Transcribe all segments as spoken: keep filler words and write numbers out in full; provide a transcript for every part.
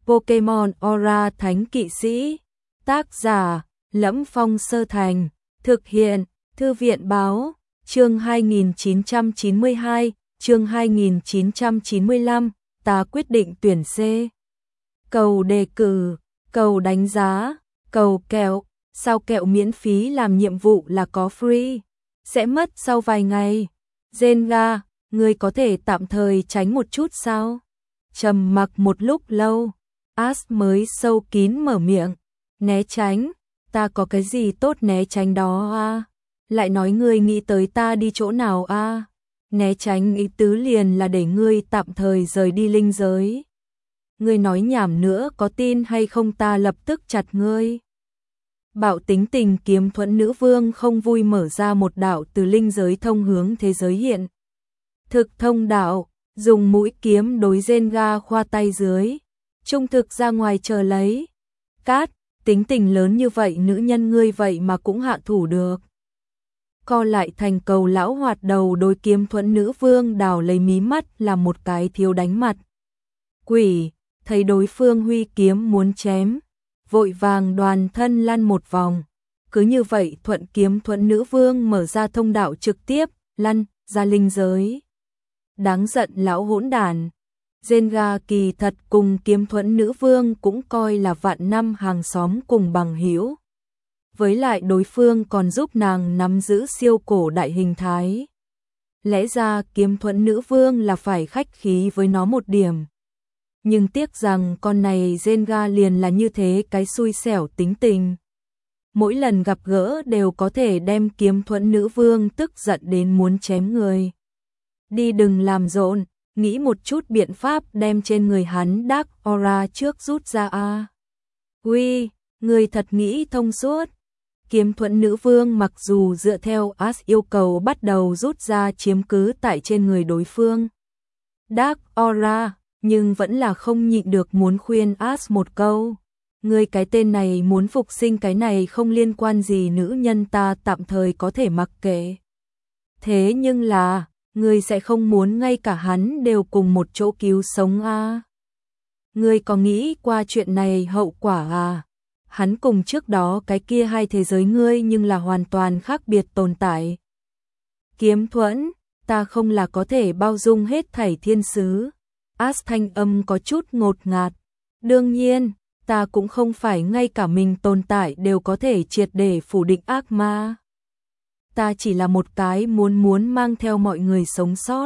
Pokemon Aura Thánh Kỵ Sĩ. Tác giả Lẫm Phong Sơ Thành. Thực hiện Thư viện Báo. Chương hai nghìn chín trăm chín mươi hai, chương hai nghìn chín trăm chín mươi lăm, ta quyết định tuyển C. Cầu đề cử, cầu đánh giá, cầu kẹo, sao kẹo miễn phí làm nhiệm vụ là có free, sẽ mất sau vài ngày. Zenga, ngươi có thể tạm thời tránh một chút sao? Trầm mặc một lúc lâu, Ash mới sâu kín mở miệng, né tránh, ta có cái gì tốt né tránh đó à? Lại nói ngươi nghĩ tới ta đi chỗ nào a? À? Né tránh ý tứ liền là để ngươi tạm thời rời đi linh giới. Ngươi nói nhảm nữa có tin hay không ta lập tức chặt ngươi. Bạo tính tình Kiếm Thuẫn nữ vương không vui mở ra một đạo từ linh giới thông hướng thế giới hiện. Thực thông đạo, dùng mũi kiếm đối Zenga khoa tay dưới. Trung thực ra ngoài chờ lấy. Cát, tính tình lớn như vậy nữ nhân ngươi vậy mà cũng hạ thủ được. Co lại thành cầu lão hoạt đầu đối Kiếm Thuẫn nữ vương đào lấy mí mắt là một cái thiếu đánh mặt. Quỷ, thấy đối phương huy kiếm muốn chém, vội vàng đoàn thân lăn một vòng. Cứ như vậy thuận Kiếm Thuẫn nữ vương mở ra thông đạo trực tiếp, lăn ra linh giới. Đáng giận lão hỗn đản. Zenga kỳ thật cùng Kiếm Thuẫn nữ vương cũng coi là vạn năm hàng xóm cùng bằng hữu. Với lại đối phương còn giúp nàng nắm giữ siêu cổ đại hình thái. Lẽ ra Kiếm Thuẫn nữ vương là phải khách khí với nó một điểm. Nhưng tiếc rằng con này Zenga liền là như thế cái xui xẻo tính tình. Mỗi lần gặp gỡ đều có thể đem Kiếm Thuẫn nữ vương tức giận đến muốn chém người. Đi đừng làm rộn, nghĩ một chút biện pháp đem trên người hắn Dark Aura trước rút ra a. Uy, người thật nghĩ thông suốt. Kiếm Thuẫn nữ vương mặc dù dựa theo Ash yêu cầu bắt đầu rút ra chiếm cứ tại trên người đối phương Dark Aura, nhưng vẫn là không nhịn được muốn khuyên Ash một câu. Ngươi cái tên này muốn phục sinh cái này không liên quan gì nữ nhân ta tạm thời có thể mặc kệ. Thế nhưng là, ngươi sẽ không muốn ngay cả hắn đều cùng một chỗ cứu sống à? Ngươi có nghĩ qua chuyện này hậu quả à? Hắn cùng trước đó cái kia hai thế giới ngươi nhưng là hoàn toàn khác biệt tồn tại. Kiếm Thuẫn, ta không là có thể bao dung hết thảy thiên sứ. Ash thanh âm có chút ngột ngạt. Đương nhiên, ta cũng không phải ngay cả mình tồn tại đều có thể triệt để phủ định ác ma. Ta chỉ là một cái muốn muốn mang theo mọi người sống sót.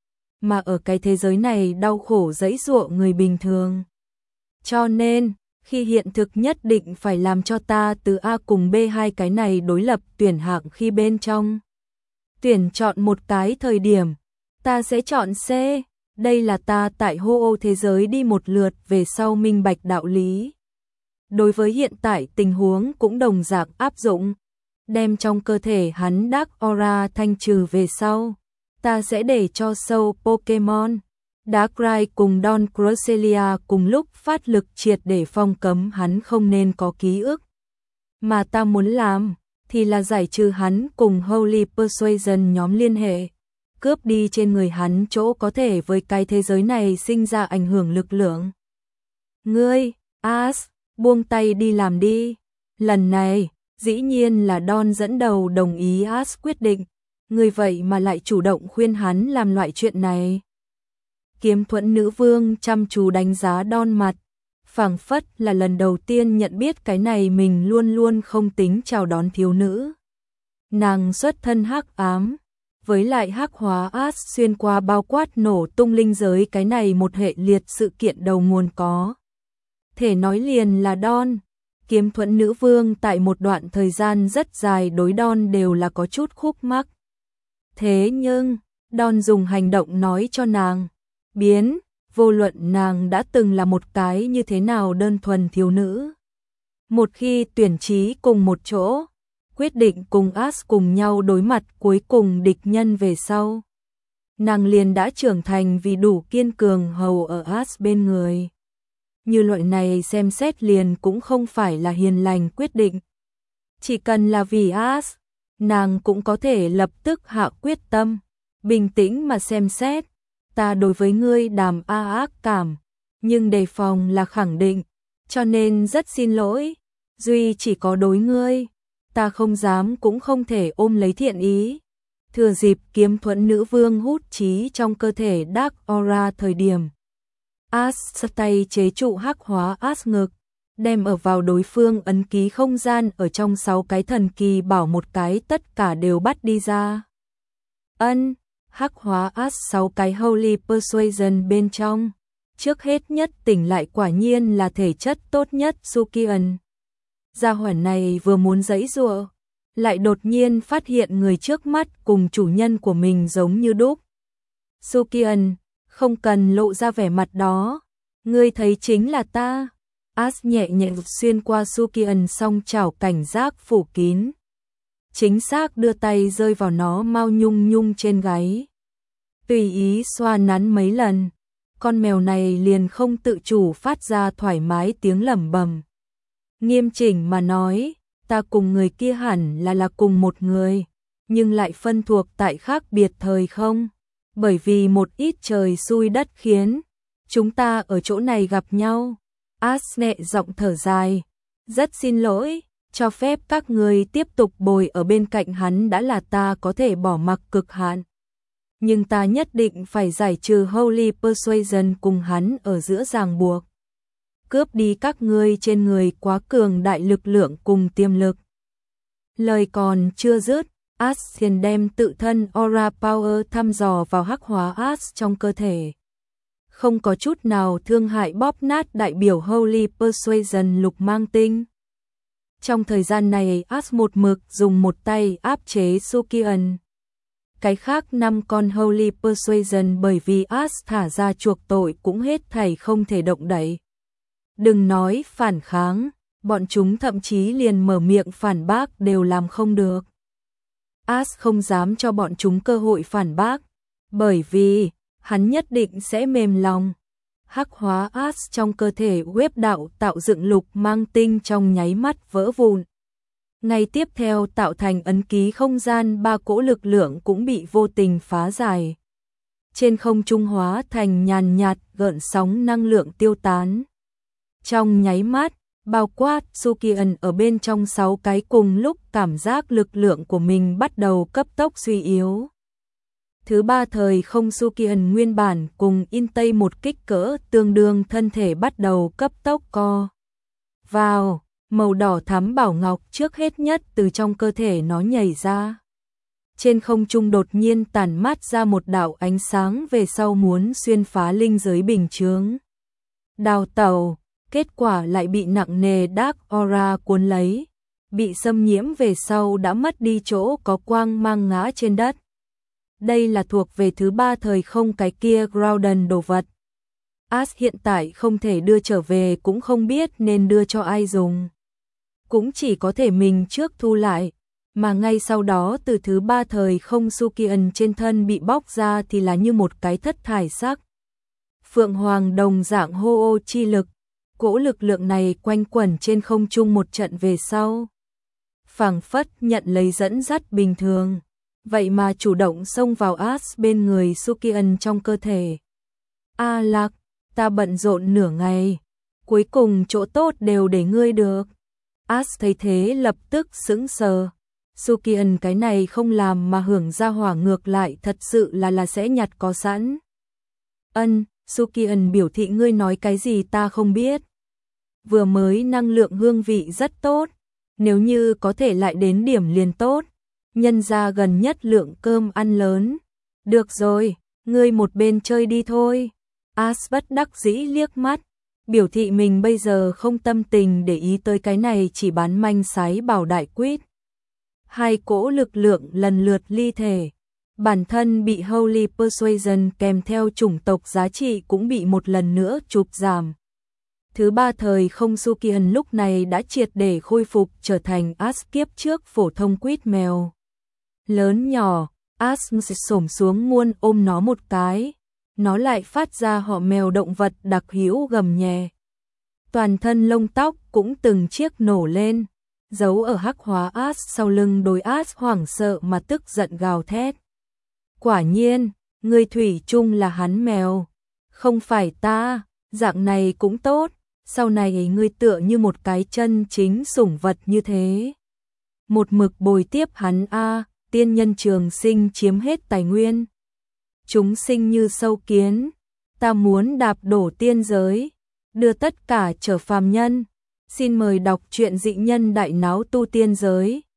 Mà ở cái thế giới này đau khổ giãy giụa người bình thường. Cho nên, khi hiện thực nhất định phải làm cho ta từ A cùng B hai cái này đối lập tuyển hạng khi bên trong. Tuyển chọn một cái thời điểm, ta sẽ chọn C. Đây là ta tại hô ô thế giới đi một lượt về sau minh bạch đạo lý. Đối với hiện tại tình huống cũng đồng dạng áp dụng. Đem trong cơ thể hắn Dark Aura thanh trừ về sau, ta sẽ để cho sâu Pokemon Darkrai cùng Don Cresselia cùng lúc phát lực triệt để phong cấm hắn không nên có ký ức. Mà ta muốn làm thì là giải trừ hắn cùng Holy Persuasion nhóm liên hệ, cướp đi trên người hắn chỗ có thể với cái thế giới này sinh ra ảnh hưởng lực lượng. Ngươi, Ash, buông tay đi làm đi. Lần này, dĩ nhiên là Don dẫn đầu đồng ý Ash quyết định. Ngươi vậy mà lại chủ động khuyên hắn làm loại chuyện này. Kiếm Thuẫn nữ vương chăm chú đánh giá Don mặt, phảng phất là lần đầu tiên nhận biết cái này mình luôn luôn không tính chào đón thiếu nữ. Nàng xuất thân hắc ám, với lại hắc hóa Ash xuyên qua bao quát nổ tung linh giới cái này một hệ liệt sự kiện đầu nguồn có. Thể nói liền là Don. Kiếm Thuẫn nữ vương tại một đoạn thời gian rất dài đối Don đều là có chút khúc mắc. Thế nhưng, Don dùng hành động nói cho nàng biến, vô luận nàng đã từng là một cái như thế nào đơn thuần thiếu nữ. Một khi tuyển chí cùng một chỗ, quyết định cùng Ash cùng nhau đối mặt cuối cùng địch nhân về sau. Nàng liền đã trưởng thành vì đủ kiên cường hầu ở Ash bên người. Như loại này xem xét liền cũng không phải là hiền lành quyết định. Chỉ cần là vì Ash, nàng cũng có thể lập tức hạ quyết tâm, bình tĩnh mà xem xét. Ta đối với ngươi đàm a ác cảm, Nhưng đề phòng là khẳng định, cho nên rất xin lỗi, duy chỉ có đối ngươi, ta không dám cũng không thể ôm lấy thiện ý. Thừa dịp kiếm thuẫn nữ vương hút trí trong cơ thể Dark Aura thời điểm. As tay chế trụ hắc hóa As ngực, đem ở vào đối phương ấn ký không gian ở trong sáu cái thần kỳ bảo một cái tất cả đều bắt đi ra. Ân, hắc hóa As sáu cái Holy Persuasion bên trong. Trước hết nhất tỉnh lại quả nhiên là thể chất tốt nhất Sukian. Gia hỏa này vừa muốn giãy giụa, lại đột nhiên phát hiện người trước mắt cùng chủ nhân của mình giống như đúc. Sukian, không cần lộ ra vẻ mặt đó, ngươi thấy chính là ta. As nhẹ nhẹ xuyên qua Sukian song chảo cảnh giác phủ kín. Chính xác đưa tay rơi vào nó mau nhung nhung trên gáy. Tùy ý xoa nắn mấy lần, con mèo này liền không tự chủ phát ra thoải mái tiếng lẩm bẩm. Nghiêm chỉnh mà nói, ta cùng người kia hẳn là là cùng một người, nhưng lại phân thuộc tại khác biệt thời không, bởi vì một ít trời xui đất khiến chúng ta ở chỗ này gặp nhau. As nhẹ giọng thở dài, rất xin lỗi, cho phép các người tiếp tục bồi ở bên cạnh hắn đã là ta có thể bỏ mặc cực hạn. Nhưng ta nhất định phải giải trừ Holy Persuasion cùng hắn ở giữa ràng buộc. Cướp đi các ngươi trên người quá cường đại lực lượng cùng tiềm lực. Lời còn chưa dứt, As liền đem tự thân Aura Power thăm dò vào hắc hóa As trong cơ thể. Không có chút nào thương hại bóp nát đại biểu Holy Persuasion lục mang tinh. Trong thời gian này As một mực dùng một tay áp chế Sukian. Cái khác năm con Holy Persuasion bởi vì As thả ra chuộc tội cũng hết thảy không thể động đậy. Đừng nói phản kháng, bọn chúng thậm chí liền mở miệng phản bác đều làm không được. As không dám cho bọn chúng cơ hội phản bác, bởi vì hắn nhất định sẽ mềm lòng. Hắc hóa As trong cơ thể web đạo tạo dựng lục mang tinh trong nháy mắt vỡ vụn. Ngay tiếp theo tạo thành ấn ký không gian ba cỗ lực lượng cũng bị vô tình phá giải. Trên không trung hóa thành nhàn nhạt gợn sóng năng lượng tiêu tán. Trong nháy mắt, bao quát Sukian ở bên trong sáu cái cùng lúc cảm giác lực lượng của mình bắt đầu cấp tốc suy yếu. Thứ ba thời không Sukian nguyên bản cùng in tây một kích cỡ tương đương thân thể bắt đầu cấp tốc co vào, màu đỏ thắm bảo ngọc trước hết nhất từ trong cơ thể nó nhảy ra. Trên không trung đột nhiên tản mát ra một đạo ánh sáng về sau muốn xuyên phá linh giới bình chướng. Đào tẩu, kết quả lại bị nặng nề Dark Aura cuốn lấy, bị xâm nhiễm về sau đã mất đi chỗ có quang mang ngã trên đất. Đây là thuộc về thứ ba thời không cái kia Groudon đồ vật. As hiện tại không thể đưa trở về cũng không biết nên đưa cho ai dùng. Cũng chỉ có thể mình trước thu lại, mà ngay sau đó từ thứ ba thời không Sukian trên thân bị bóc ra thì là như một cái thất thải sắc. Phượng hoàng đồng dạng hô ô chi lực, cỗ lực lượng này quanh quẩn trên không trung một trận về sau. Phảng phất nhận lấy dẫn dắt bình thường, vậy mà chủ động xông vào As bên người Sukian trong cơ thể. A Lạc, ta bận rộn nửa ngày, cuối cùng chỗ tốt đều để ngươi được. As thấy thế lập tức sững sờ. Sukian cái này không làm mà hưởng ra hỏa ngược lại thật sự là là sẽ nhặt có sẵn. Ân, Sukian biểu thị ngươi nói cái gì ta không biết. Vừa mới năng lượng hương vị rất tốt, nếu như có thể lại đến điểm liền tốt. Nhân ra gần nhất lượng cơm ăn lớn. Được rồi, ngươi một bên chơi đi thôi. As bất đắc dĩ liếc mắt, biểu thị mình bây giờ không tâm tình để ý tới cái này chỉ bán manh sái bảo đại quýt. Hai cỗ lực lượng lần lượt ly thể, bản thân bị Holy Persuasion kèm theo chủng tộc giá trị cũng bị một lần nữa chụp giảm. Thứ ba thời không Sukian lúc này đã triệt để khôi phục trở thành As kiếp trước phổ thông quýt mèo. Lớn nhỏ, As xổm xuống muôn ôm nó một cái, nó lại phát ra họ mèo động vật đặc hữu gầm nhẹ. Toàn thân lông tóc cũng từng chiếc nổ lên, giấu ở hắc hóa As sau lưng đối As hoảng sợ mà tức giận gào thét. Quả nhiên, người thủy chung là hắn mèo, không phải ta. Dạng này cũng tốt, sau này ngươi tựa như một cái chân chính sủng vật như thế. Một mực bồi tiếp hắn a, tiên nhân trường sinh chiếm hết tài nguyên. Chúng sinh như sâu kiến, ta muốn đạp đổ tiên giới, đưa tất cả trở phàm nhân. Xin mời đọc truyện Dị Nhân Đại Náo Tu Tiên Giới.